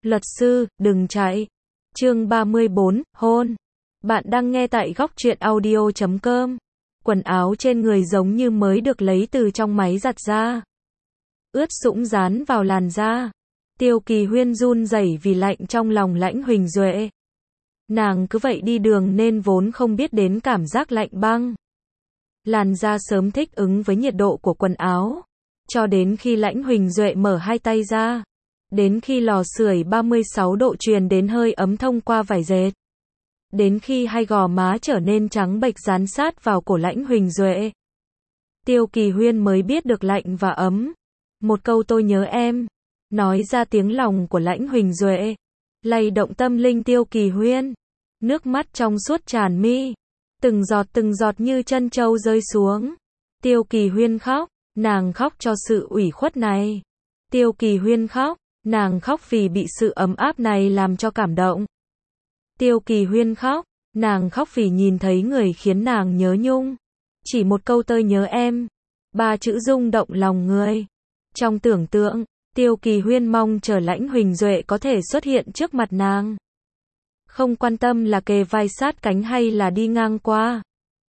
Luật sư, đừng chạy. Chương 34, hôn. Bạn đang nghe tại góc truyện audio.com. Quần áo trên người giống như mới được lấy từ trong máy giặt ra. Ướt sũng dán vào làn da. Tiêu Kỳ Huyên run rẩy vì lạnh trong lòng Lãnh Huỳnh Duệ. Nàng cứ vậy đi đường nên vốn không biết đến cảm giác lạnh băng. Làn da sớm thích ứng với nhiệt độ của quần áo. Cho đến khi Lãnh Huỳnh Duệ mở hai tay ra. Đến khi lò sưởi 36 độ truyền đến hơi ấm thông qua vải dệt. Đến khi hai gò má trở nên trắng bệch dán sát vào cổ Lãnh Huỳnh Duệ. Tiêu Kỳ Huyên mới biết được lạnh và ấm. Một câu tôi nhớ em. Nói ra tiếng lòng của Lãnh Huỳnh Duệ. Lay động tâm linh Tiêu Kỳ Huyên. Nước mắt trong suốt tràn mi. Từng giọt như chân trâu rơi xuống. Tiêu Kỳ Huyên khóc. Nàng khóc cho sự ủy khuất này. Tiêu Kỳ Huyên khóc. Nàng khóc vì bị sự ấm áp này làm cho cảm động. Tiêu Kỳ Huyên khóc. Nàng khóc vì nhìn thấy người khiến nàng nhớ nhung. Chỉ một câu tôi nhớ em. Ba chữ rung động lòng người. Trong tưởng tượng, Tiêu Kỳ Huyên mong chờ Lãnh Huỳnh Duệ có thể xuất hiện trước mặt nàng. Không quan tâm là kề vai sát cánh hay là đi ngang qua.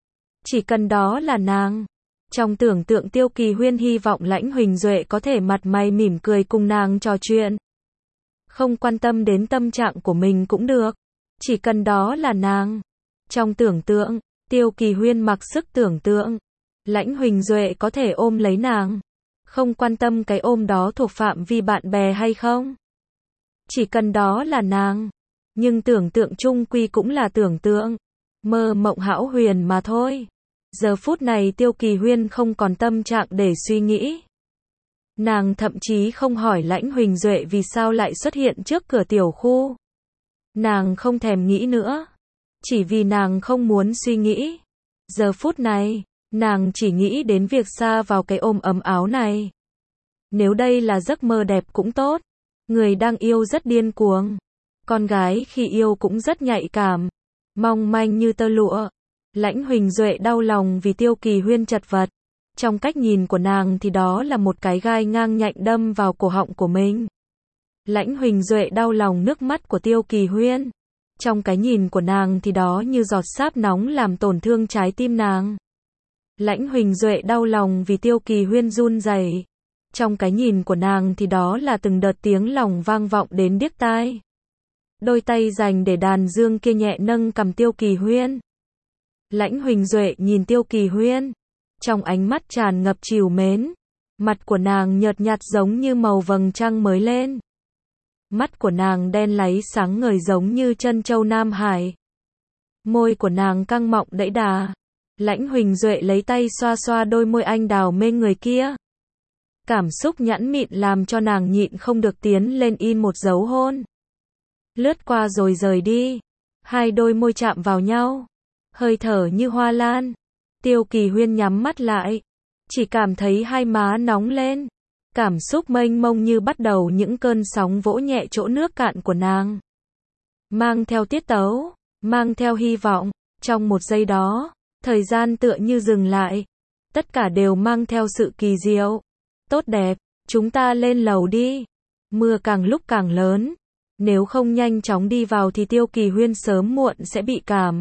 Chỉ cần đó là nàng. Trong tưởng tượng Tiêu Kỳ Huyên hy vọng Lãnh Huỳnh Duệ có thể mặt mày mỉm cười cùng nàng trò chuyện. Không quan tâm đến tâm trạng của mình cũng được. Chỉ cần đó là nàng. Trong tưởng tượng, Tiêu Kỳ Huyên mặc sức tưởng tượng. Lãnh Huỳnh Duệ có thể ôm lấy nàng. Không quan tâm cái ôm đó thuộc phạm vi bạn bè hay không. Chỉ cần đó là nàng. Nhưng tưởng tượng chung quy cũng là tưởng tượng. Mơ mộng hão huyền mà thôi. Giờ phút này Tiêu Kỳ Huyên không còn tâm trạng để suy nghĩ. Nàng thậm chí không hỏi Lãnh Huỳnh Duệ vì sao lại xuất hiện trước cửa tiểu khu. Nàng không thèm nghĩ nữa. Chỉ vì nàng không muốn suy nghĩ. Giờ phút này, nàng chỉ nghĩ đến việc sa vào cái ôm ấm áo này. Nếu đây là giấc mơ đẹp cũng tốt. Người đang yêu rất điên cuồng. Con gái khi yêu cũng rất nhạy cảm. Mong manh như tơ lụa. Lãnh Huỳnh Duệ đau lòng vì Tiêu Kỳ Huyên chật vật. Trong cách nhìn của nàng thì đó là một cái gai ngang nhạnh đâm vào cổ họng của mình. Lãnh Huỳnh Duệ đau lòng nước mắt của Tiêu Kỳ Huyên. Trong cái nhìn của nàng thì đó như giọt sáp nóng làm tổn thương trái tim nàng. Lãnh Huỳnh Duệ đau lòng vì Tiêu Kỳ Huyên run rẩy. Trong cái nhìn của nàng thì đó là từng đợt tiếng lòng vang vọng đến điếc tai. Đôi tay dành để đàn dương kia nhẹ nâng cằm Tiêu Kỳ Huyên. Lãnh Huỳnh Duệ nhìn Tiêu Kỳ Huyên. Trong ánh mắt tràn ngập trìu mến. Mặt của nàng nhợt nhạt giống như màu vầng trăng mới lên. Mắt của nàng đen láy sáng ngời giống như chân châu Nam Hải. Môi của nàng căng mọng đẫy đà. Lãnh Huỳnh Duệ lấy tay xoa xoa đôi môi anh đào mê người kia. Cảm xúc nhẫn mịn làm cho nàng nhịn không được tiến lên in một dấu hôn. Lướt qua rồi rời đi. Hai đôi môi chạm vào nhau. Hơi thở như hoa lan. Tiêu Kỳ Huyên nhắm mắt lại. Chỉ cảm thấy hai má nóng lên. Cảm xúc mênh mông như bắt đầu những cơn sóng vỗ nhẹ chỗ nước cạn của nàng. Mang theo tiết tấu. Mang theo hy vọng. Trong một giây đó, thời gian tựa như dừng lại. Tất cả đều mang theo sự kỳ diệu. Tốt đẹp. Chúng ta lên lầu đi. Mưa càng lúc càng lớn. Nếu không nhanh chóng đi vào thì Tiêu Kỳ Huyên sớm muộn sẽ bị cảm.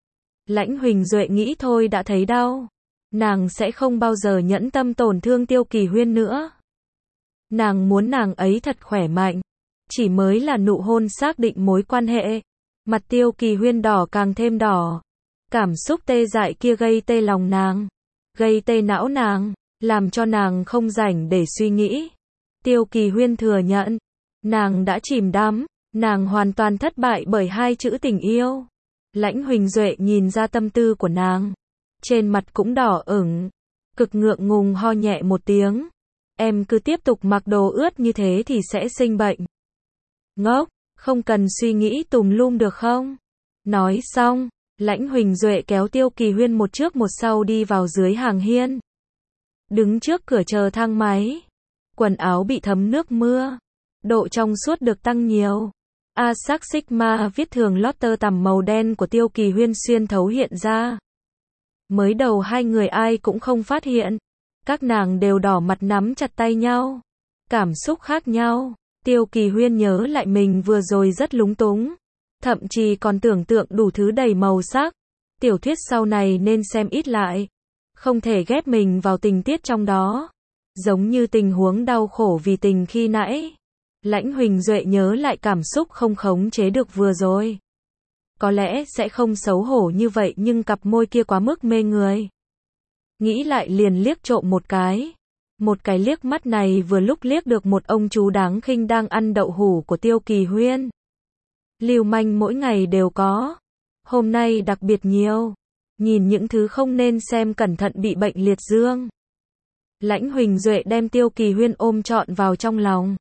Lãnh Huỳnh Duệ nghĩ thôi đã thấy đau. Nàng sẽ không bao giờ nhẫn tâm tổn thương Tiêu Kỳ Huyên nữa. Nàng muốn nàng ấy thật khỏe mạnh. Chỉ mới là nụ hôn xác định mối quan hệ. Mặt Tiêu Kỳ Huyên đỏ càng thêm đỏ. Cảm xúc tê dại kia gây tê lòng nàng. Gây tê não nàng. Làm cho nàng không rảnh để suy nghĩ. Tiêu Kỳ Huyên thừa nhận. Nàng đã chìm đắm. Nàng hoàn toàn thất bại bởi hai chữ tình yêu. Lãnh Huỳnh Duệ nhìn ra tâm tư của nàng. Trên mặt cũng đỏ ửng. Cực ngượng ngùng ho nhẹ một tiếng. Em cứ tiếp tục mặc đồ ướt như thế thì sẽ sinh bệnh. Ngốc, không cần suy nghĩ tùm lum được không? Nói xong, Lãnh Huỳnh Duệ kéo Tiêu Kỳ Huyên một trước một sau đi vào dưới hàng hiên. Đứng trước cửa chờ thang máy. Quần áo bị thấm nước mưa. Độ trong suốt được tăng nhiều. Asac Sigma viết thường lót tơ tằm màu đen của Tiêu Kỳ Huyên xuyên thấu hiện ra. Mới đầu hai người ai cũng không phát hiện. Các nàng đều đỏ mặt nắm chặt tay nhau. Cảm xúc khác nhau. Tiêu Kỳ Huyên nhớ lại mình vừa rồi rất lúng túng, thậm chí còn tưởng tượng đủ thứ đầy màu sắc. Tiểu thuyết sau này nên xem ít lại, không thể ghép mình vào tình tiết trong đó. Giống như tình huống đau khổ vì tình khi nãy. Lãnh Huỳnh Duệ nhớ lại cảm xúc không khống chế được vừa rồi. Có lẽ sẽ không xấu hổ như vậy nhưng cặp môi kia quá mức mê người. Nghĩ lại liền liếc trộm một cái. Một cái liếc mắt này vừa lúc liếc được một ông chú đáng khinh đang ăn đậu hủ của Tiêu Kỳ Huyên. Lưu manh mỗi ngày đều có. Hôm nay đặc biệt nhiều. Nhìn những thứ không nên xem cẩn thận bị bệnh liệt dương. Lãnh Huỳnh Duệ đem Tiêu Kỳ Huyên ôm trọn vào trong lòng.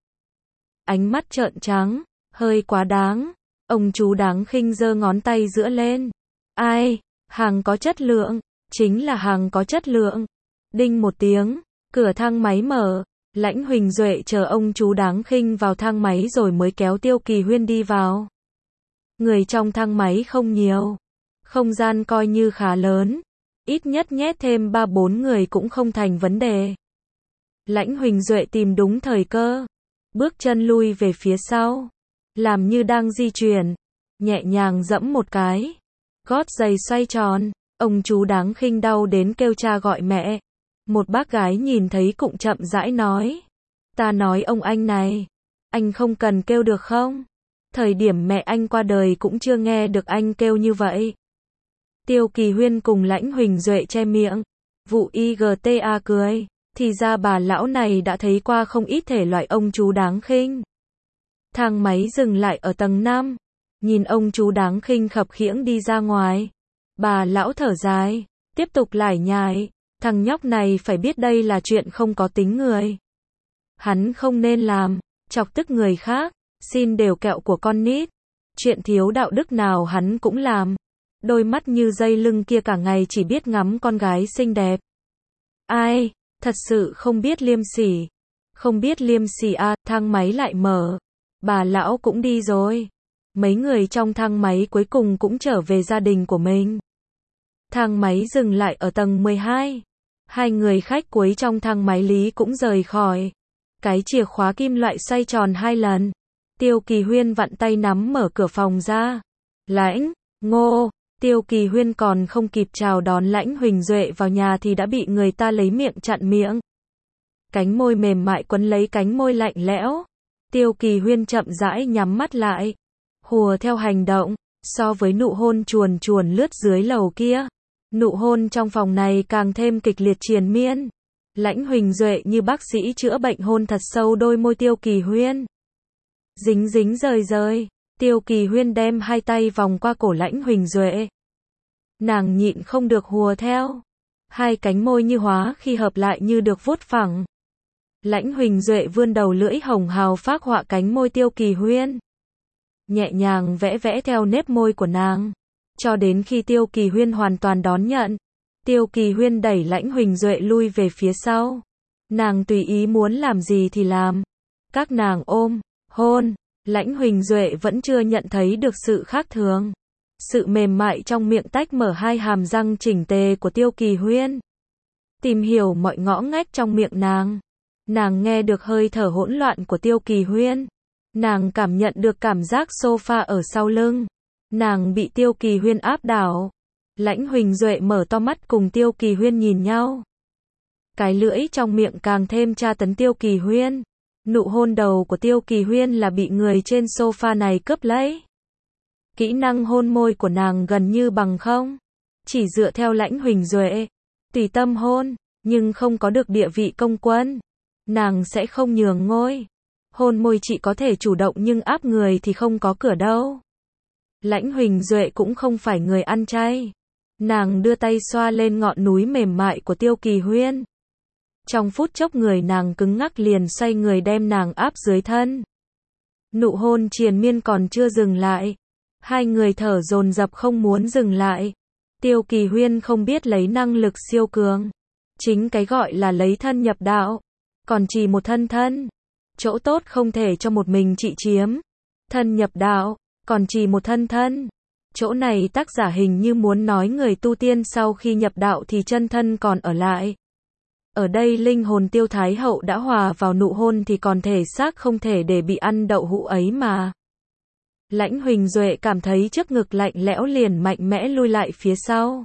Ánh mắt trợn trắng, hơi quá đáng. Ông chú đáng khinh giơ ngón tay giữa lên. Ai, hàng có chất lượng, chính là hàng có chất lượng. Đinh một tiếng, cửa thang máy mở. Lãnh Huỳnh Duệ chờ ông chú đáng khinh vào thang máy rồi mới kéo Tiêu Kỳ Huyên đi vào. Người trong thang máy không nhiều. Không gian coi như khá lớn. Ít nhất nhét thêm 3-4 người cũng không thành vấn đề. Lãnh Huỳnh Duệ tìm đúng thời cơ. Bước chân lui về phía sau. Làm như đang di chuyển. Nhẹ nhàng dẫm một cái. Gót giày xoay tròn. Ông chú đáng khinh đau đến kêu cha gọi mẹ. Một bác gái nhìn thấy cũng chậm rãi nói. Ta nói ông anh này. Anh không cần kêu được không? Thời điểm mẹ anh qua đời cũng chưa nghe được anh kêu như vậy. Tiêu Kỳ Huyên cùng Lãnh Huỳnh Duệ che miệng. Vụ IGTA cười. Thì ra bà lão này đã thấy qua không ít thể loại ông chú đáng khinh. Thang máy dừng lại ở tầng 5. Nhìn ông chú đáng khinh khập khiễng đi ra ngoài. Bà lão thở dài. Tiếp tục lải nhải. Thằng nhóc này phải biết đây là chuyện không có tính người. Hắn không nên làm. Chọc tức người khác. Xin đều kẹo của con nít. Chuyện thiếu đạo đức nào hắn cũng làm. Đôi mắt như dây lưng kia cả ngày chỉ biết ngắm con gái xinh đẹp. Ai, thật sự không biết liêm sỉ. Không biết liêm sỉ à, thang máy lại mở. Bà lão cũng đi rồi. Mấy người trong thang máy cuối cùng cũng trở về gia đình của mình. Thang máy dừng lại ở tầng 12. Hai người khách cuối trong thang máy lý cũng rời khỏi. Cái chìa khóa kim loại xoay tròn 2 lần. Tiêu Kỳ Huyên vặn tay nắm mở cửa phòng ra. Lãnh, Ngô. Tiêu Kỳ Huyên còn không kịp chào đón Lãnh Huỳnh Duệ vào nhà thì đã bị người ta lấy miệng chặn miệng. Cánh môi mềm mại quấn lấy cánh môi lạnh lẽo. Tiêu Kỳ Huyên chậm rãi nhắm mắt lại. Hùa theo hành động. So với nụ hôn chuồn chuồn lướt dưới lầu kia, nụ hôn trong phòng này càng thêm kịch liệt triền miên. Lãnh Huỳnh Duệ như bác sĩ chữa bệnh hôn thật sâu đôi môi Tiêu Kỳ Huyên. Dính dính rời rời. Tiêu Kỳ Huyên đem hai tay vòng qua cổ Lãnh Huỳnh Duệ. Nàng nhịn không được hùa theo. Hai cánh môi như hóa khi hợp lại như được vuốt phẳng. Lãnh Huỳnh Duệ vươn đầu lưỡi hồng hào phác họa cánh môi Tiêu Kỳ Huyên. Nhẹ nhàng vẽ vẽ theo nếp môi của nàng. Cho đến khi Tiêu Kỳ Huyên hoàn toàn đón nhận. Tiêu Kỳ Huyên đẩy Lãnh Huỳnh Duệ lui về phía sau. Nàng tùy ý muốn làm gì thì làm. Các nàng ôm, hôn. Lãnh Huỳnh Duệ vẫn chưa nhận thấy được sự khác thường. Sự mềm mại trong miệng tách mở hai hàm răng chỉnh tề của Tiêu Kỳ Huyên. Tìm hiểu mọi ngõ ngách trong miệng nàng. Nàng nghe được hơi thở hỗn loạn của Tiêu Kỳ Huyên. Nàng cảm nhận được cảm giác sofa ở sau lưng. Nàng bị Tiêu Kỳ Huyên áp đảo. Lãnh Huỳnh Duệ mở to mắt cùng Tiêu Kỳ Huyên nhìn nhau. Cái lưỡi trong miệng càng thêm tra tấn Tiêu Kỳ Huyên. Nụ hôn đầu của Tiêu Kỳ Huyên là bị người trên sofa này cướp lấy. Kỹ năng hôn môi của nàng gần như bằng không. Chỉ dựa theo Lãnh Huỳnh Duệ. Tùy tâm hôn, nhưng không có được địa vị công quân. Nàng sẽ không nhường ngôi. Hôn môi chị có thể chủ động nhưng áp người thì không có cửa đâu. Lãnh Huỳnh Duệ cũng không phải người ăn chay. Nàng đưa tay xoa lên ngọn núi mềm mại của Tiêu Kỳ Huyên. Trong phút chốc người nàng cứng ngắc liền xoay người đem nàng áp dưới thân. Nụ hôn triền miên còn chưa dừng lại. Hai người thở dồn dập không muốn dừng lại. Tiêu Kỳ Huyên không biết lấy năng lực siêu cường. Chính cái gọi là lấy thân nhập đạo. Còn chỉ một thân thân. Chỗ tốt không thể cho một mình chị chiếm. Thân nhập đạo. Còn chỉ một thân thân. Chỗ này tác giả hình như muốn nói người tu tiên sau khi nhập đạo thì chân thân còn ở lại. Ở đây linh hồn Tiêu Thái Hậu đã hòa vào nụ hôn thì còn thể xác không thể để bị ăn đậu hũ ấy mà. Lãnh Huỳnh Duệ cảm thấy trước ngực lạnh lẽo liền mạnh mẽ lui lại phía sau.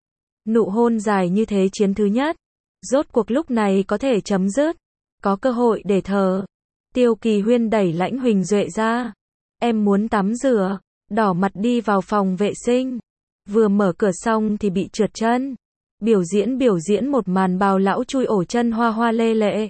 Nụ hôn dài như thế chiến thứ nhất. Rốt cuộc lúc này có thể chấm dứt. Có cơ hội để thở. Tiêu Kỳ Huyên đẩy Lãnh Huỳnh Duệ ra. Em muốn tắm rửa. Đỏ mặt đi vào phòng vệ sinh. Vừa mở cửa xong thì bị trượt chân. Biểu diễn một màn bào lão chui ổ chân hoa hoa lê lệ.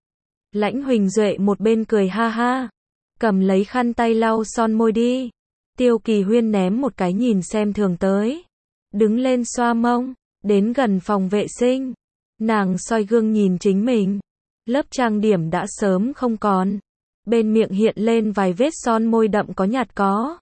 Lãnh Huỳnh Duệ một bên cười ha ha. Cầm lấy khăn tay lau son môi đi. Tiêu Kỳ Huyên ném một cái nhìn xem thường tới. Đứng lên xoa mông. Đến gần phòng vệ sinh. Nàng soi gương nhìn chính mình. Lớp trang điểm đã sớm không còn. Bên miệng hiện lên vài vết son môi đậm có nhạt có.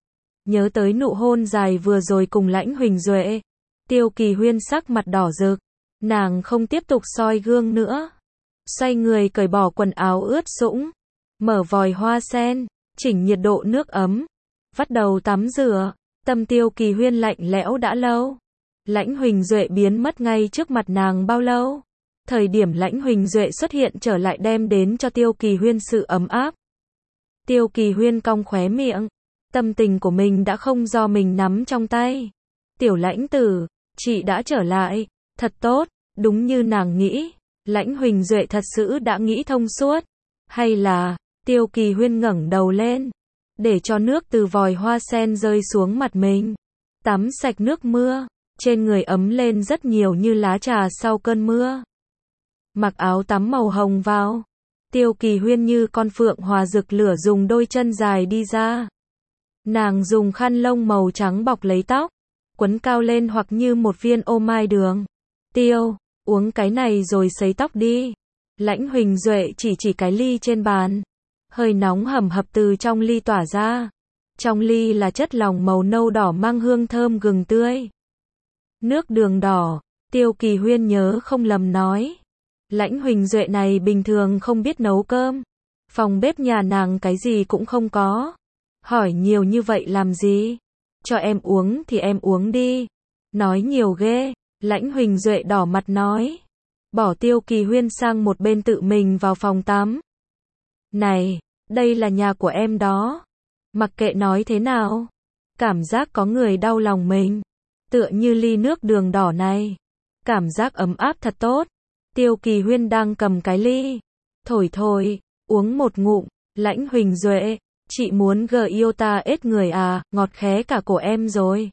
Nhớ tới nụ hôn dài vừa rồi cùng Lãnh Huỳnh Duệ. Tiêu Kỳ Huyên sắc mặt đỏ rực. Nàng không tiếp tục soi gương nữa. Xoay người cởi bỏ quần áo ướt sũng. Mở vòi hoa sen. Chỉnh nhiệt độ nước ấm. Bắt đầu tắm rửa. Tâm Tiêu Kỳ Huyên lạnh lẽo đã lâu. Lãnh Huỳnh Duệ biến mất ngay trước mặt nàng bao lâu. Thời điểm Lãnh Huỳnh Duệ xuất hiện trở lại đem đến cho Tiêu Kỳ Huyên sự ấm áp. Tiêu Kỳ Huyên cong khóe miệng. Tâm tình của mình đã không do mình nắm trong tay. Tiểu Lãnh tử, chị đã trở lại. Thật tốt, đúng như nàng nghĩ. Lãnh Huỳnh Duệ thật sự đã nghĩ thông suốt. Hay là, Tiêu Kỳ Huyên ngẩng đầu lên. Để cho nước từ vòi hoa sen rơi xuống mặt mình. Tắm sạch nước mưa. Trên người ấm lên rất nhiều như lá trà sau cơn mưa. Mặc áo tắm màu hồng vào. Tiêu Kỳ Huyên như con phượng hòa rực lửa dùng đôi chân dài đi ra. Nàng dùng khăn lông màu trắng bọc lấy tóc. Quấn cao lên hoặc như một viên ô mai đường. Tiêu, uống cái này rồi sấy tóc đi. Lãnh Huỳnh Duệ chỉ cái ly trên bàn. Hơi nóng hầm hập từ trong ly tỏa ra. Trong ly là chất lỏng màu nâu đỏ mang hương thơm gừng tươi. Nước đường đỏ. Tiêu Kỳ Huyên nhớ không lầm nói. Lãnh Huỳnh Duệ này bình thường không biết nấu cơm. Phòng bếp nhà nàng cái gì cũng không có. Hỏi nhiều như vậy làm gì? Cho em uống thì em uống đi. Nói nhiều ghê. Lãnh Huỳnh Duệ đỏ mặt nói. Bỏ Tiêu Kỳ Huyên sang một bên tự mình vào phòng tắm. Này, đây là nhà của em đó. Mặc kệ nói thế nào. Cảm giác có người đau lòng mình. Tựa như ly nước đường đỏ này. Cảm giác ấm áp thật tốt. Tiêu Kỳ Huyên đang cầm cái ly. Thổi, uống một ngụm. Lãnh Huỳnh Duệ, chị muốn yêu ta ết người à, ngọt khé cả cổ em rồi.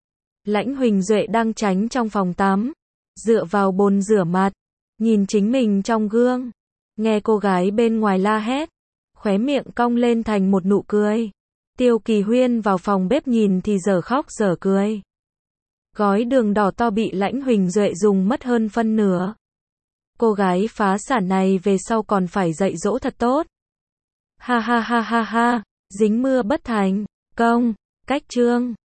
Lãnh Huỳnh Duệ đang tránh trong phòng tắm. Dựa vào bồn rửa mặt. Nhìn chính mình trong gương. Nghe cô gái bên ngoài la hét. Khóe miệng cong lên thành một nụ cười. Tiêu Kỳ Huyên vào phòng bếp nhìn thì dở khóc dở cười. Gói đường đỏ to bị Lãnh Huỳnh Duệ dùng mất hơn phân nửa. Cô gái phá sản này về sau còn phải dạy dỗ thật tốt. Ha ha ha ha ha, dính mưa bất thành công, cách chương.